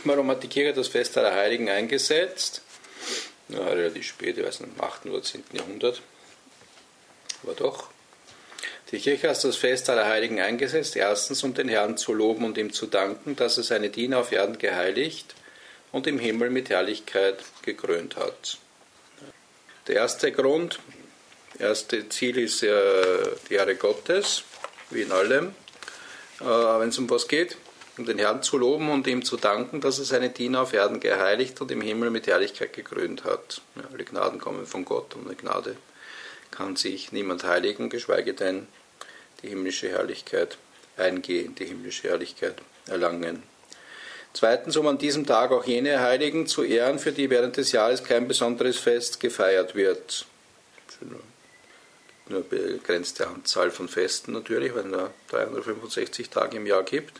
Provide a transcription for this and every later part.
Warum hat die Kirche das Fest aller Heiligen eingesetzt? Ja, relativ spät, ich weiß nicht, im 8. oder 10. Jahrhundert. Aber doch. Die Kirche hat das Fest aller Heiligen eingesetzt, erstens, um den Herrn zu loben und ihm zu danken, dass er seine Diener auf Erden geheiligt und im Himmel mit Herrlichkeit gekrönt hat. Der erste Grund, erste Ziel ist die Ehre Gottes, wie in allem, wenn es um was geht, um den Herrn zu loben und ihm zu danken, dass er seine Diener auf Erden geheiligt und im Himmel mit Herrlichkeit gekrönt hat. Ja, alle Gnaden kommen von Gott und eine Gnade kann sich niemand heiligen, geschweige denn die himmlische Herrlichkeit eingehen, die himmlische Herrlichkeit erlangen. Zweitens, um an diesem Tag auch jene Heiligen zu ehren, für die während des Jahres kein besonderes Fest gefeiert wird. Nur eine begrenzte Anzahl von Festen natürlich, weil es nur 365 Tage im Jahr gibt.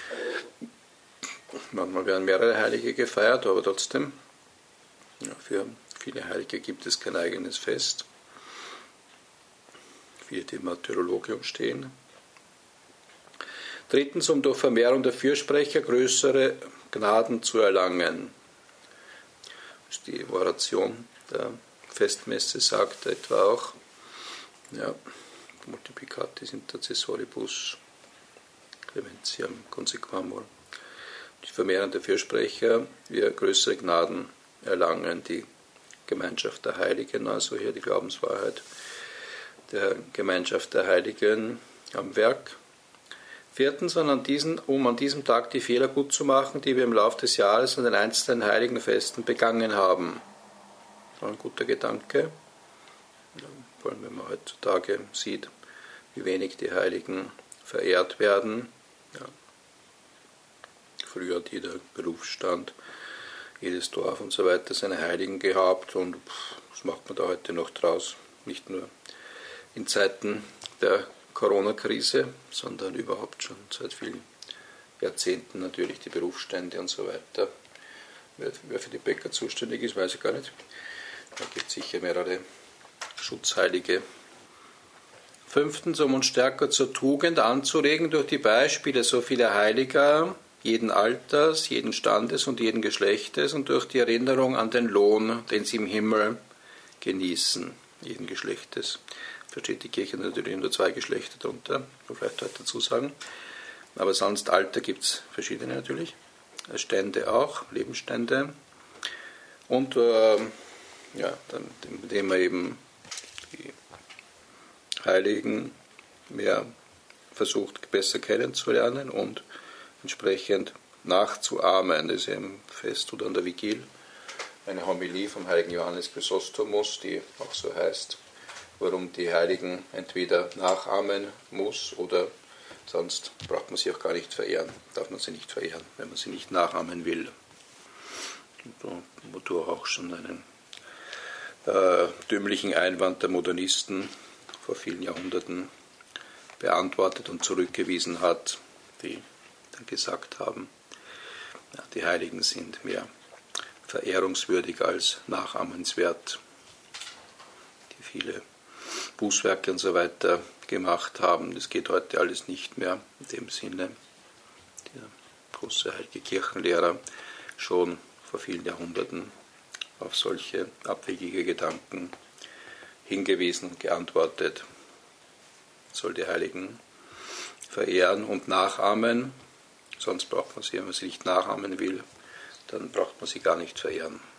Manchmal werden mehrere Heilige gefeiert, aber trotzdem, ja, für viele Heilige gibt es kein eigenes Fest. Viele, die im Martyrologium stehen. Drittens, um durch Vermehrung der Fürsprecher größere Gnaden zu erlangen. Die Oration der Festmesse sagt etwa auch, ja, multiplicatis intercessoribus clementiam consequamur. Die Vermehrung der Fürsprecher, wir größere Gnaden erlangen, die Gemeinschaft der Heiligen, also hier die Glaubenswahrheit der Gemeinschaft der Heiligen am Werk. Viertens, um an diesem Tag die Fehler gut zu machen, die wir im Laufe des Jahres an den einzelnen heiligen Festen begangen haben. Das war ein guter Gedanke, vor allem wenn man heutzutage sieht, wie wenig die Heiligen verehrt werden. Ja. Früher hat jeder Berufsstand, jedes Dorf und so weiter seine Heiligen gehabt und was macht man da heute noch draus? Nicht nur in Zeiten der Corona-Krise, sondern überhaupt schon seit vielen Jahrzehnten natürlich die Berufsstände und so weiter. Wer für die Bäcker zuständig ist, weiß ich gar nicht. Da gibt es sicher mehrere Schutzheilige. Fünftens, um uns stärker zur Tugend anzuregen durch die Beispiele so vieler Heiliger, jeden Alters, jeden Standes und jeden Geschlechtes und durch die Erinnerung an den Lohn, den sie im Himmel genießen, jeden Geschlechtes. Versteht die Kirche natürlich nur zwei Geschlechter darunter, muss vielleicht heute dazu sagen. Aber sonst Alter gibt es verschiedene natürlich, Stände auch, Lebensstände. Und indem man eben die Heiligen mehr versucht, besser kennenzulernen und entsprechend nachzuahmen. Das ist im Fest oder an der Vigil eine Homilie vom heiligen Johannes Chrysostomus, die auch so heißt, warum die Heiligen entweder nachahmen muss oder sonst braucht man sie auch gar nicht verehren, darf man sie nicht verehren, wenn man sie nicht nachahmen will. Wodurch auch schon einen dümmlichen Einwand der Modernisten vor vielen Jahrhunderten beantwortet und zurückgewiesen hat, die dann gesagt haben, ja, die Heiligen sind mehr verehrungswürdig als nachahmenswert, die viele Bußwerke und so weiter gemacht haben. Das geht heute alles nicht mehr in dem Sinne. Der große heilige Kirchenlehrer schon vor vielen Jahrhunderten auf solche abwegige Gedanken hingewiesen und geantwortet. Soll die Heiligen verehren und nachahmen, sonst braucht man sie, wenn man sie nicht nachahmen will, dann braucht man sie gar nicht verehren.